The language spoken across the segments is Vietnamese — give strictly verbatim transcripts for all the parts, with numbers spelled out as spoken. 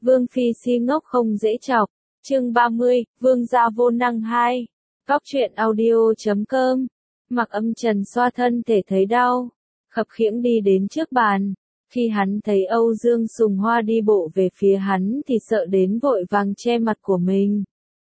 Vương Phi si ngốc không dễ chọc. Chương ba mươi, Vương gia vô năng hai. Cóc truyện audio chấm com. Mặc Âm Trần xoa thân thể thấy đau, khập khiễng đi đến trước bàn. Khi hắn thấy Âu Dương Sùng Hoa đi bộ về phía hắn thì sợ đến vội vàng che mặt của mình.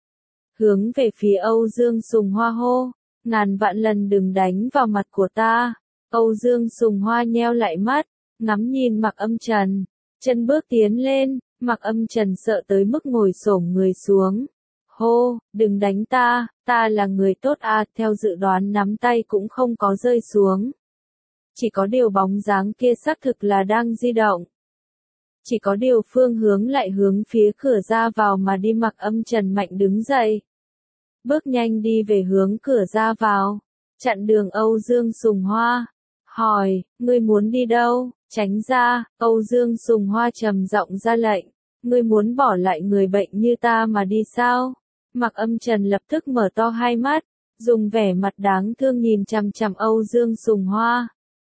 Hướng về phía Âu Dương Sùng Hoa hô, ngàn vạn lần đừng đánh vào mặt của ta. Âu Dương Sùng Hoa nheo lại mắt, ngắm nhìn Mặc Âm Trần, chân bước tiến lên. Mặc Âm Trần sợ tới mức ngồi xổm người xuống. Hô, đừng đánh ta, ta là người tốt à, theo dự đoán nắm tay cũng không có rơi xuống. Chỉ có điều bóng dáng kia xác thực là đang di động. Chỉ có điều phương hướng lại hướng phía cửa ra vào mà đi. Mặc Âm Trần mạnh đứng dậy, bước nhanh đi về hướng cửa ra vào, chặn đường Âu Dương Sùng Hoa. Hỏi, ngươi muốn đi đâu? Tránh ra. Âu Dương Sùng Hoa trầm giọng ra lệnh. Ngươi muốn bỏ lại người bệnh như ta mà đi sao? Mặc Âm Trần lập tức mở to hai mắt, dùng vẻ mặt đáng thương nhìn chằm chằm Âu Dương Sùng Hoa.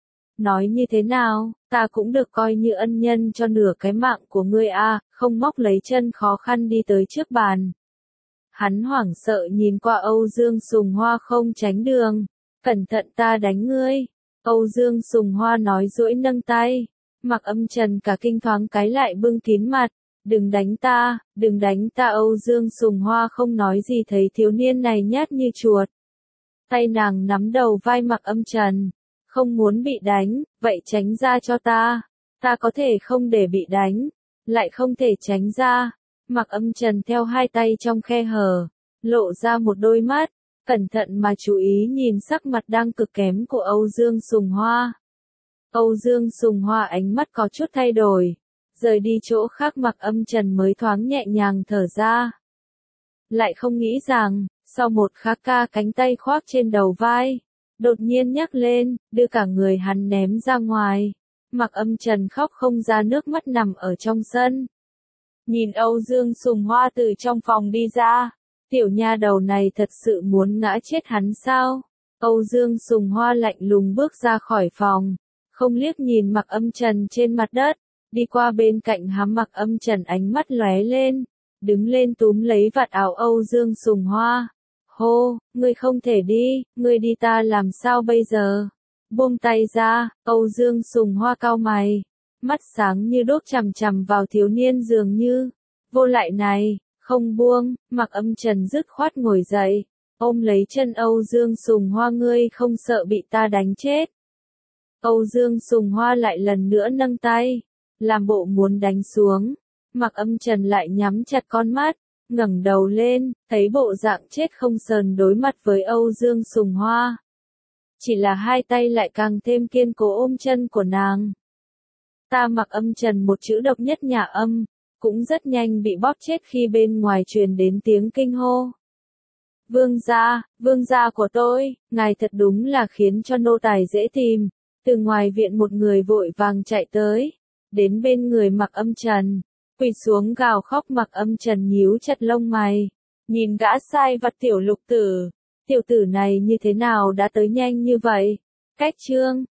Nói như thế nào, ta cũng được coi như ân nhân cho nửa cái mạng của ngươi a, không móc lấy chân khó khăn đi tới trước bàn. Hắn hoảng sợ nhìn qua Âu Dương Sùng Hoa không tránh đường. Cẩn thận ta đánh ngươi. Âu Dương Sùng Hoa nói duỗi nâng tay. Mặc Âm Trần cả kinh thoáng cái lại bưng kín mặt. Đừng đánh ta, đừng đánh ta. Âu Dương Sùng Hoa không nói gì thấy thiếu niên này nhát như chuột. Tay nàng nắm đầu vai Mặc Âm Trần. Không muốn bị đánh, vậy tránh ra cho ta. Ta có thể không để bị đánh, lại không thể tránh ra. Mặc Âm Trần theo hai tay trong khe hở, lộ ra một đôi mắt, cẩn thận mà chú ý nhìn sắc mặt đang cực kém của Âu Dương Sùng Hoa. Âu Dương Sùng Hoa ánh mắt có chút thay đổi, rời đi chỗ khác. Mặc Âm Trần mới thoáng nhẹ nhàng thở ra. Lại không nghĩ rằng, sau một khắc ca cánh tay khoác trên đầu vai, đột nhiên nhắc lên, đưa cả người hắn ném ra ngoài. Mặc Âm Trần khóc không ra nước mắt nằm ở trong sân. Nhìn Âu Dương Sùng Hoa từ trong phòng đi ra, tiểu nha đầu này thật sự muốn ngã chết hắn sao? Âu Dương Sùng Hoa lạnh lùng bước ra khỏi phòng, không liếc nhìn Mặc Âm Trần trên mặt đất, đi qua bên cạnh hắn. Mặc Âm Trần ánh mắt lóe lên, đứng lên túm lấy vạt áo Âu Dương Sùng Hoa. Hô, ngươi không thể đi, ngươi đi ta làm sao bây giờ? Buông tay ra. Âu Dương Sùng Hoa cau mày, mắt sáng như đốt chằm chằm vào thiếu niên dường như vô lại này, không buông. Mặc Âm Trần dứt khoát ngồi dậy, ôm lấy chân Âu Dương Sùng Hoa. Ngươi không sợ bị ta đánh chết? Âu Dương Sùng Hoa lại lần nữa nâng tay, làm bộ muốn đánh xuống. Mặc Âm Trần lại nhắm chặt con mắt, ngẩng đầu lên, thấy bộ dạng chết không sờn đối mặt với Âu Dương Sùng Hoa. Chỉ là hai tay lại càng thêm kiên cố ôm chân của nàng. Ta. Mặc Âm Trần một chữ độc nhất nhà âm, cũng rất nhanh bị bóp chết khi bên ngoài truyền đến tiếng kinh hô. Vương gia, vương gia của tôi, ngài thật đúng là khiến cho nô tài dễ tìm. Từ ngoài viện một người vội vàng chạy tới, đến bên người Mặc Âm Trần, quỳ xuống gào khóc. Mặc Âm Trần nhíu chặt lông mày, nhìn gã sai vặt tiểu Lục Tử. Tiểu tử này như thế nào đã tới nhanh như vậy? Cách chương